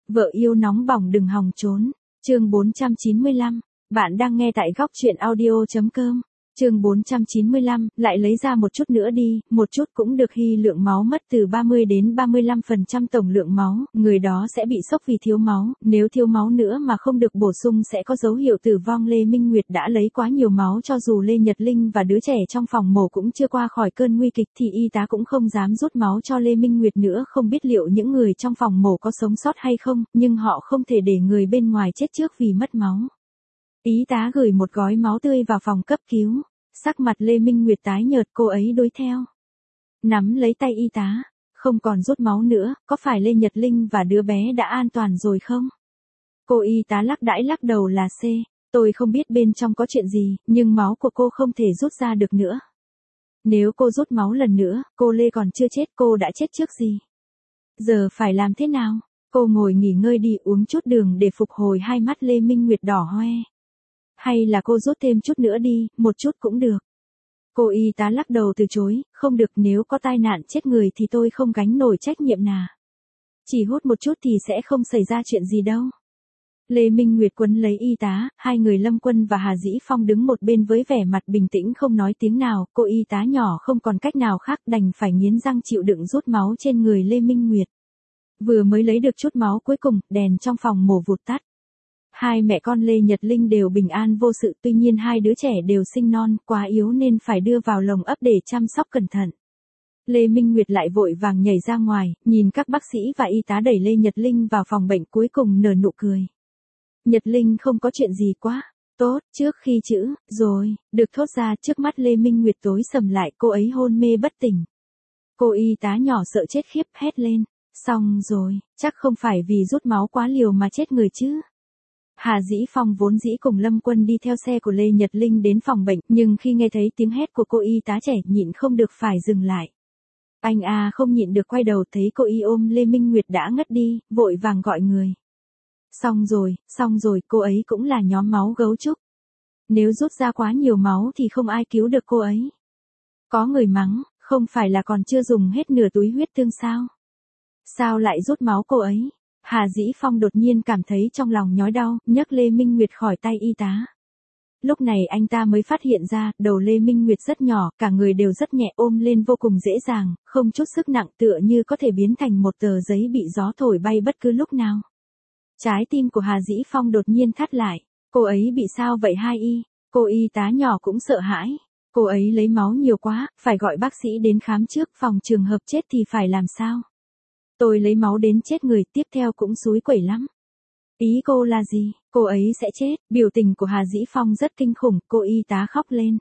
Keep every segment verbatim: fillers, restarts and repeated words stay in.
Vợ yêu nóng bỏng đừng hòng trốn. Chương bốn trăm chín mươi lăm. Bạn đang nghe tại góc truyện audio.com. Chương bốn trăm chín mươi lăm, lại lấy ra một chút nữa đi, một chút cũng được. Hy lượng máu mất từ ba mươi đến ba mươi lăm phần trăm tổng lượng máu, người đó sẽ bị sốc vì thiếu máu, nếu thiếu máu nữa mà không được bổ sung sẽ có dấu hiệu tử vong. Lê Minh Nguyệt đã lấy quá nhiều máu, cho dù Lê Nhật Linh và đứa trẻ trong phòng mổ cũng chưa qua khỏi cơn nguy kịch thì y tá cũng không dám rút máu cho Lê Minh Nguyệt nữa. Không biết liệu những người trong phòng mổ có sống sót hay không, nhưng họ không thể để người bên ngoài chết trước vì mất máu. Y tá gửi một gói máu tươi vào phòng cấp cứu. Sắc mặt Lê Minh Nguyệt tái nhợt, cô ấy đuổi theo. Nắm lấy tay y tá. Không còn rút máu nữa, có phải Lê Nhật Linh và đứa bé đã an toàn rồi không? Cô y tá lắc đãi lắc đầu là C. Tôi không biết bên trong có chuyện gì, nhưng máu của cô không thể rút ra được nữa. Nếu cô rút máu lần nữa, cô Lê còn chưa chết, cô đã chết trước gì? Giờ phải làm thế nào? Cô ngồi nghỉ ngơi đi, uống chút đường để phục hồi. Hai mắt Lê Minh Nguyệt đỏ hoe. Hay là cô rút thêm chút nữa đi, một chút cũng được. Cô y tá lắc đầu từ chối, không được, nếu có tai nạn chết người thì tôi không gánh nổi trách nhiệm nào. Chỉ hút một chút thì sẽ không xảy ra chuyện gì đâu. Lê Minh Nguyệt quấn lấy y tá, hai người Lâm Quân và Hà Dĩ Phong đứng một bên với vẻ mặt bình tĩnh không nói tiếng nào. Cô y tá nhỏ không còn cách nào khác, đành phải nghiến răng chịu đựng rút máu trên người Lê Minh Nguyệt. Vừa mới lấy được chút máu cuối cùng, đèn trong phòng mổ vụt tắt. Hai mẹ con Lê Nhật Linh đều bình an vô sự, tuy nhiên hai đứa trẻ đều sinh non, quá yếu nên phải đưa vào lồng ấp để chăm sóc cẩn thận. Lê Minh Nguyệt lại vội vàng nhảy ra ngoài, nhìn các bác sĩ và y tá đẩy Lê Nhật Linh vào phòng bệnh, cuối cùng nở nụ cười. Nhật Linh không có chuyện gì quá, tốt, trước khi chữ, rồi, được thốt ra. Trước mắt Lê Minh Nguyệt tối sầm lại, cô ấy hôn mê bất tỉnh. Cô y tá nhỏ sợ chết khiếp hét lên, xong rồi, chắc không phải vì rút máu quá liều mà chết người chứ. Hà Dĩ Phong vốn dĩ cùng Lâm Quân đi theo xe của Lê Nhật Linh đến phòng bệnh, nhưng khi nghe thấy tiếng hét của cô y tá trẻ nhịn không được phải dừng lại. Anh a không nhịn được quay đầu, thấy cô y ôm Lê Minh Nguyệt đã ngất đi, vội vàng gọi người. Xong rồi, xong rồi, cô ấy cũng là nhóm máu gấu trúc. Nếu rút ra quá nhiều máu thì không ai cứu được cô ấy. Có người mắng, không phải là còn chưa dùng hết nửa túi huyết tương sao? Sao lại rút máu cô ấy? Hà Dĩ Phong đột nhiên cảm thấy trong lòng nhói đau, nhấc Lê Minh Nguyệt khỏi tay y tá. Lúc này anh ta mới phát hiện ra, đầu Lê Minh Nguyệt rất nhỏ, cả người đều rất nhẹ, ôm lên vô cùng dễ dàng, không chút sức nặng, tựa như có thể biến thành một tờ giấy bị gió thổi bay bất cứ lúc nào. Trái tim của Hà Dĩ Phong đột nhiên thắt lại. Cô ấy bị sao vậy hai y? Cô y tá nhỏ cũng sợ hãi. Cô ấy lấy máu nhiều quá, phải gọi bác sĩ đến khám trước, phòng trường hợp chết thì phải làm sao? Tôi lấy máu đến chết người, tiếp theo cũng xúi quẩy lắm. Ý cô là gì? Cô ấy sẽ chết. Biểu tình của Hà Dĩ Phong rất kinh khủng, cô y tá khóc lên.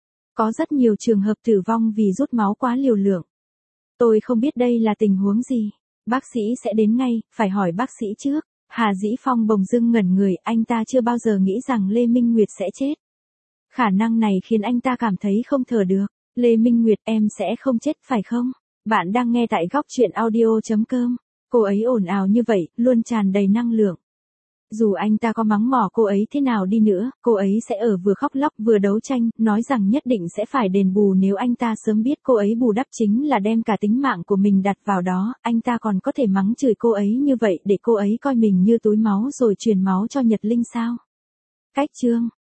Có rất nhiều trường hợp tử vong vì rút máu quá liều lượng. Tôi không biết đây là tình huống gì. Bác sĩ sẽ đến ngay, phải hỏi bác sĩ trước. Hà Dĩ Phong bỗng dưng ngẩn người, anh ta chưa bao giờ nghĩ rằng Lê Minh Nguyệt sẽ chết. Khả năng này khiến anh ta cảm thấy không thở được. Lê Minh Nguyệt, em sẽ không chết phải không? Bạn đang nghe tại góc truyện audio.com. Cô ấy ồn ào như vậy, luôn tràn đầy năng lượng. Dù anh ta có mắng mỏ cô ấy thế nào đi nữa, cô ấy sẽ ở vừa khóc lóc vừa đấu tranh, nói rằng nhất định sẽ phải đền bù. Nếu anh ta sớm biết cô ấy bù đắp chính là đem cả tính mạng của mình đặt vào đó, anh ta còn có thể mắng chửi cô ấy như vậy để cô ấy coi mình như túi máu rồi truyền máu cho Nhật Linh sao? Cách chương